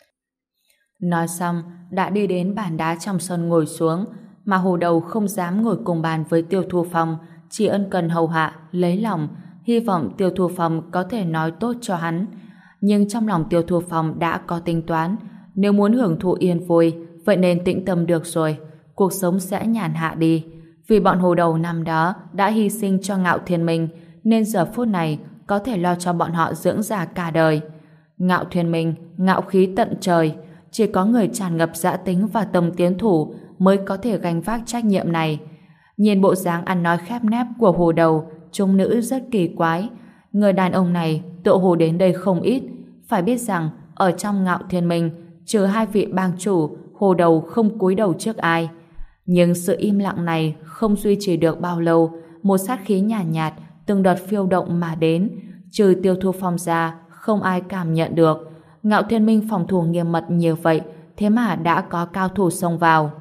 A: Nói xong đã đi đến bàn đá trong sân ngồi xuống, mà Hồ Đầu không dám ngồi cùng bàn với Tiêu Thu Phong, chỉ ân cần hầu hạ, lấy lòng, hy vọng Tiêu Thu Phong có thể nói tốt cho hắn. Nhưng trong lòng Tiêu Thu Phong đã có tính toán, nếu muốn hưởng thụ yên vui, vậy nên tĩnh tâm được rồi, cuộc sống sẽ nhàn hạ đi. Vì bọn Hồ Đầu năm đó đã hy sinh cho Ngạo Thiên Minh, nên giờ phút này có thể lo cho bọn họ dưỡng già cả đời. Ngạo Thiên Minh, ngạo khí tận trời, chỉ có người tràn ngập dã tính và tâm tiến thủ mới có thể gánh vác trách nhiệm này. Nhìn bộ dáng ăn nói khép nép của Hồ Đầu, trung nữ rất kỳ quái. Người đàn ông này tựa hồ đến đây không ít. Phải biết rằng ở trong Ngạo Thiên Minh, trừ hai vị bang chủ, Hồ Đầu không cúi đầu trước ai. Nhưng sự im lặng này không duy trì được bao lâu. Một sát khí nhàn nhạt, từng đợt phiêu động mà đến, trừ Tiêu Thu Phong ra không ai cảm nhận được. Ngạo Thiên Minh phòng thủ nghiêm mật như vậy, thế mà đã có cao thủ xông vào.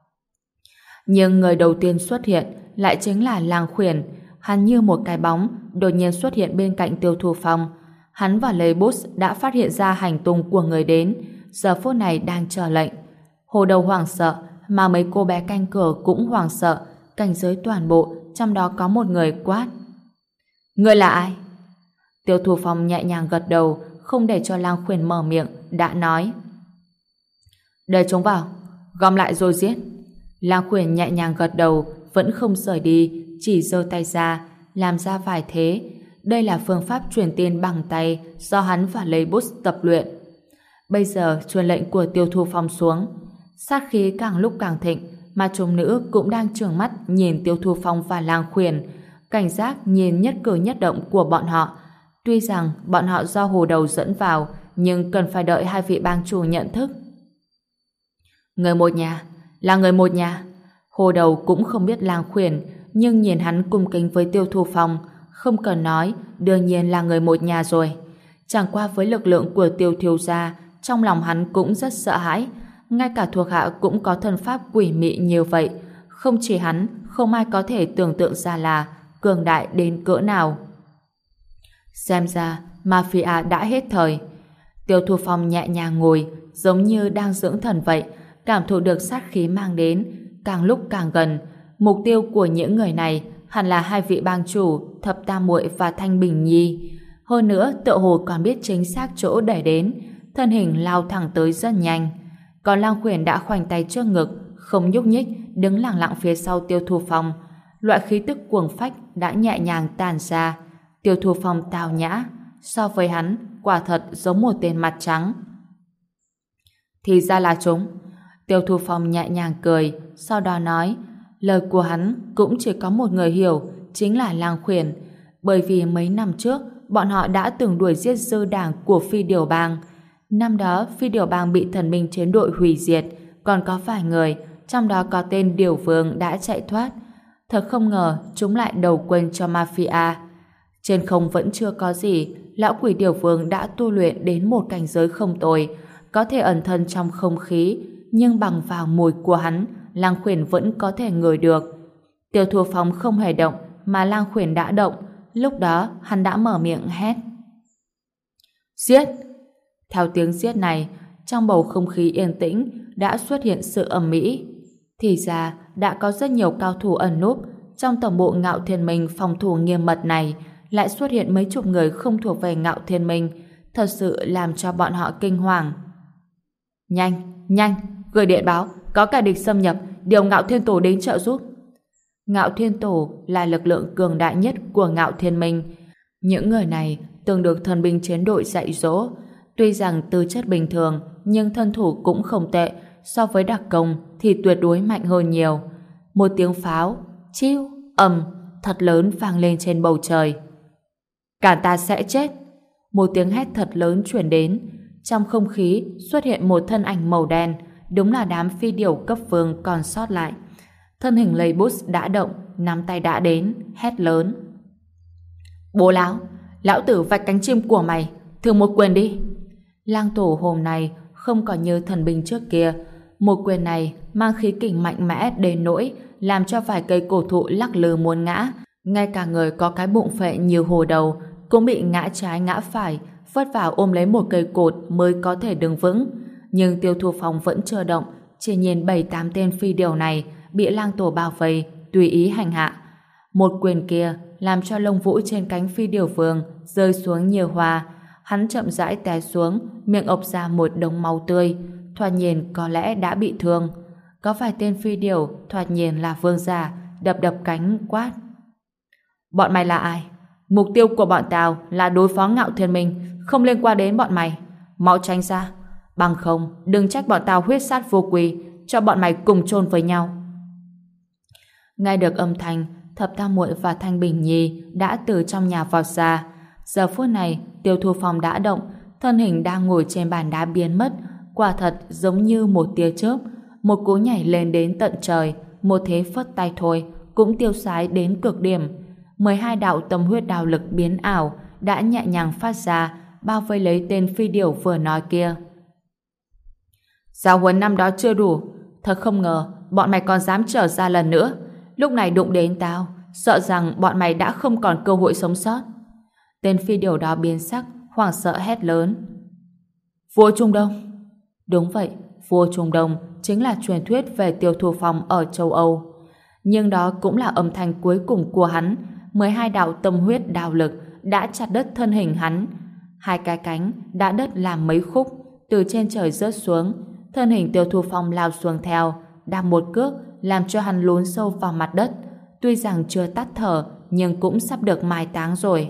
A: Nhưng người đầu tiên xuất hiện lại chính là Lang Khuyển. Hắn như một cái bóng đột nhiên xuất hiện bên cạnh Tiêu Thu Phong. Hắn và Lê Bút đã phát hiện ra hành tung của người đến, giờ phút này đang chờ lệnh. Hồ Đầu hoảng sợ, mà mấy cô bé canh cửa cũng hoảng sợ, cảnh giới toàn bộ, trong đó có một người quát: Ngươi là ai? Tiêu Thu Phong nhẹ nhàng gật đầu, không để cho Lang Khuyển mở miệng, đã nói: Để chúng vào, gom lại rồi giết. Lang Khuyển nhẹ nhàng gật đầu, vẫn không rời đi, chỉ giơ tay ra, làm ra vài thế. Đây là phương pháp truyền tin bằng tay do hắn và Lê Bút tập luyện. Bây giờ truyền lệnh của Tiêu Thu Phong xuống, sát khí càng lúc càng thịnh, mà chúng nữ cũng đang trừng mắt nhìn Tiêu Thu Phong và Lang Khuyển, cảnh giác nhìn nhất cử nhất động của bọn họ. Tuy rằng bọn họ do Hồ Đầu dẫn vào, nhưng cần phải đợi hai vị bang chủ nhận thức. Người một nhà, là người một nhà. Hồ Đầu cũng không biết Lang Khuyển, nhưng nhìn hắn cung kính với Tiêu Thu Phong, không cần nói, đương nhiên là người một nhà rồi. Chẳng qua với lực lượng của Tiêu thiếu gia, trong lòng hắn cũng rất sợ hãi. Ngay cả thuộc hạ cũng có thân pháp quỷ mị như vậy, không chỉ hắn, không ai có thể tưởng tượng ra là cường đại đến cỡ nào. Xem ra, mafia đã hết thời. Tiêu Thu Phong nhẹ nhàng ngồi, giống như đang dưỡng thần vậy, cảm thụ được sát khí mang đến, càng lúc càng gần. Mục tiêu của những người này hẳn là hai vị bang chủ, Thập Tam Muội và Thanh Bình Nhi. Hơn nữa, tựa hồ còn biết chính xác chỗ để đến, thân hình lao thẳng tới rất nhanh. Còn Lang Khuyển đã khoanh tay trước ngực, không nhúc nhích, đứng lặng lặng phía sau Tiêu Thu Phong. Loại khí tức cuồng phách đã nhẹ nhàng tàn ra. Tiêu Thu Phong tào nhã, so với hắn, quả thật giống một tên mặt trắng. Thì ra là chúng. Tiêu Thu Phong nhẹ nhàng cười, sau đó nói, lời của hắn cũng chỉ có một người hiểu, chính là Lang Khuyển. Bởi vì mấy năm trước, bọn họ đã từng đuổi giết dư đảng của Phi Điểu Bang. Năm đó, Phi Điểu Bang bị thần binh chiến đội hủy diệt, còn có vài người, trong đó có tên Điểu Vương đã chạy thoát. Thật không ngờ, chúng lại đầu quân cho mafia. Trên không vẫn chưa có gì, lão quỷ Điểu Vương đã tu luyện đến một cảnh giới không tồi, có thể ẩn thân trong không khí, nhưng bằng vào mùi của hắn, Lang Khuyển vẫn có thể ngửi được. Tiêu Thu Phong không hề động, mà Lang Khuyển đã động. Lúc đó, hắn đã mở miệng hét. Giết! Theo tiếng giết này, trong bầu không khí yên tĩnh đã xuất hiện sự ầm ĩ. Thì ra, đã có rất nhiều cao thủ ẩn núp. Trong tổng bộ Ngạo Thiên Minh phòng thủ nghiêm mật này, lại xuất hiện mấy chục người không thuộc về Ngạo Thiên Minh, thật sự làm cho bọn họ kinh hoàng. Nhanh, nhanh, gửi điện báo, có kẻ địch xâm nhập, điều Ngạo Thiên Tổ đến trợ giúp. Ngạo Thiên Tổ là lực lượng cường đại nhất của Ngạo Thiên Minh. Những người này từng được thần binh chiến đội dạy dỗ. Tuy rằng tư chất bình thường, nhưng thân thủ cũng không tệ, so với đặc công thì tuyệt đối mạnh hơn nhiều. Một tiếng pháo, chiu, ầm, thật lớn vang lên trên bầu trời. Cả ta sẽ chết. Một tiếng hét thật lớn truyền đến. Trong không khí xuất hiện một thân ảnh màu đen, đúng là đám phi điểu cấp vương còn sót lại. Thân hình Leibus đã động, nắm tay đã đến, hét lớn. Bố lão tử vạch cánh chim của mày, thử một quyền đi. Lang Tổ hôm nay không còn như thần binh trước kia. Một quyền này mang khí kình mạnh mẽ đến nỗi làm cho vài cây cổ thụ lắc lư muốn ngã. Ngay cả người có cái bụng phệ như hồ đầu cũng bị ngã trái ngã phải, vất vả ôm lấy một cây cột mới có thể đứng vững. Nhưng Tiêu Thu Phong vẫn chưa động, chỉ nhìn 7-8 tên phi điều này bị Lang Tổ bao vây, tùy ý hành hạ. Một quyền kia làm cho lông vũ trên cánh phi điều vương rơi xuống nhiều hoa. Hắn chậm rãi té xuống, miệng ộc ra một đống máu tươi, thoạt nhìn có lẽ đã bị thương. Có vài tên phi điều thoạt nhìn là vương giả, đập đập cánh quát. Bọn mày là ai? Mục tiêu của bọn tao là đối phó Ngạo Thiên Minh, không liên quan đến bọn mày. Mau tránh ra, bằng không đừng trách bọn tao huyết sát vô quy, cho bọn mày cùng chôn với nhau. Nghe được âm thanh, Thập Tam Muội và Thanh Bình Nhi đã từ trong nhà vọt ra. Giờ phút này, Tiêu Thu Phong đã động, thân hình đang ngồi trên bàn đá biến mất, quả thật giống như một tia chớp, một cú nhảy lên đến tận trời, một thế phất tay thôi, cũng tiêu sái đến cực điểm. 12 đạo tâm huyết đạo lực biến ảo đã nhẹ nhàng phát ra, bao vây lấy tên phi điểu vừa nói kia. Giáo huấn năm đó chưa đủ, thật không ngờ bọn mày còn dám trở ra lần nữa. Lúc này đụng đến tao, sợ rằng bọn mày đã không còn cơ hội sống sót. Tên phi điểu đó biến sắc, hoảng sợ hét lớn. Vua Trung Đông. Đúng vậy, vua Trung Đông chính là truyền thuyết về Tiêu Thu Phong ở châu Âu. Nhưng đó cũng là âm thanh cuối cùng của hắn. 12 đạo tâm huyết đạo lực đã chặt đứt thân hình hắn. Hai cái cánh đã đứt làm mấy khúc, từ trên trời rớt xuống. Thân hình Tiêu Thu Phong lao xuống theo, đạp một cước làm cho hắn lún sâu vào mặt đất. Tuy rằng chưa tắt thở, nhưng cũng sắp được mai táng rồi.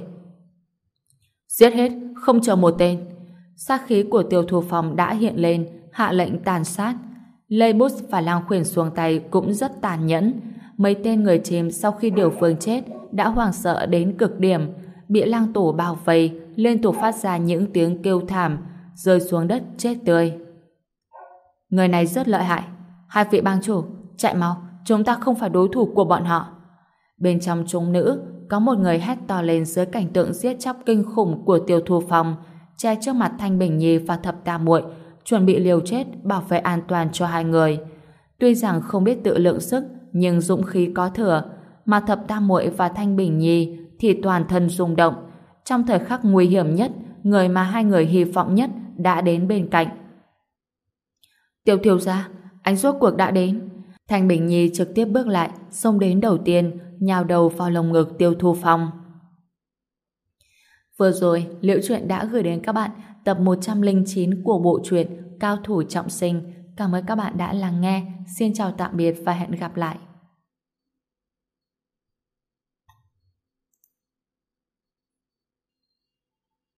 A: Giết hết, không chờ một tên. Sát khí của Tiêu Thu Phong đã hiện lên, hạ lệnh tàn sát. Leibus và Lang Khuyển xuống tay cũng rất tàn nhẫn. Mấy tên người chim sau khi Điểu Vương chết đã hoảng sợ đến cực điểm, bị Lang Tổ bao vây, liên tục phát ra những tiếng kêu thảm, rơi xuống đất chết tươi. Người này rất lợi hại. Hai vị bang chủ, chạy mau, chúng ta không phải đối thủ của bọn họ. Bên trong chúng nữ, có một người hét to lên dưới cảnh tượng giết chóc kinh khủng của Tiêu Thu Phong, che trước mặt Thanh Bình Nhi và Thập Tam Muội, chuẩn bị liều chết bảo vệ an toàn cho hai người. Tuy rằng không biết tự lượng sức, nhưng dũng khí có thừa, mà Thập Tam Muội và Thanh Bình Nhi thì toàn thân rung động. Trong thời khắc nguy hiểm nhất, người mà hai người hy vọng nhất đã đến bên cạnh. Tiêu thiếu gia, anh rốt cuộc đã đến. Thanh Bình Nhi trực tiếp bước lại, xông đến đầu tiên, nhào đầu vào lồng ngực Tiêu Thu Phong. Vừa rồi, Liễu Chuyện đã gửi đến các bạn tập 109 của bộ truyện Cao Thủ Trọng Sinh. Cảm ơn các bạn đã lắng nghe. Xin chào tạm biệt và hẹn gặp lại.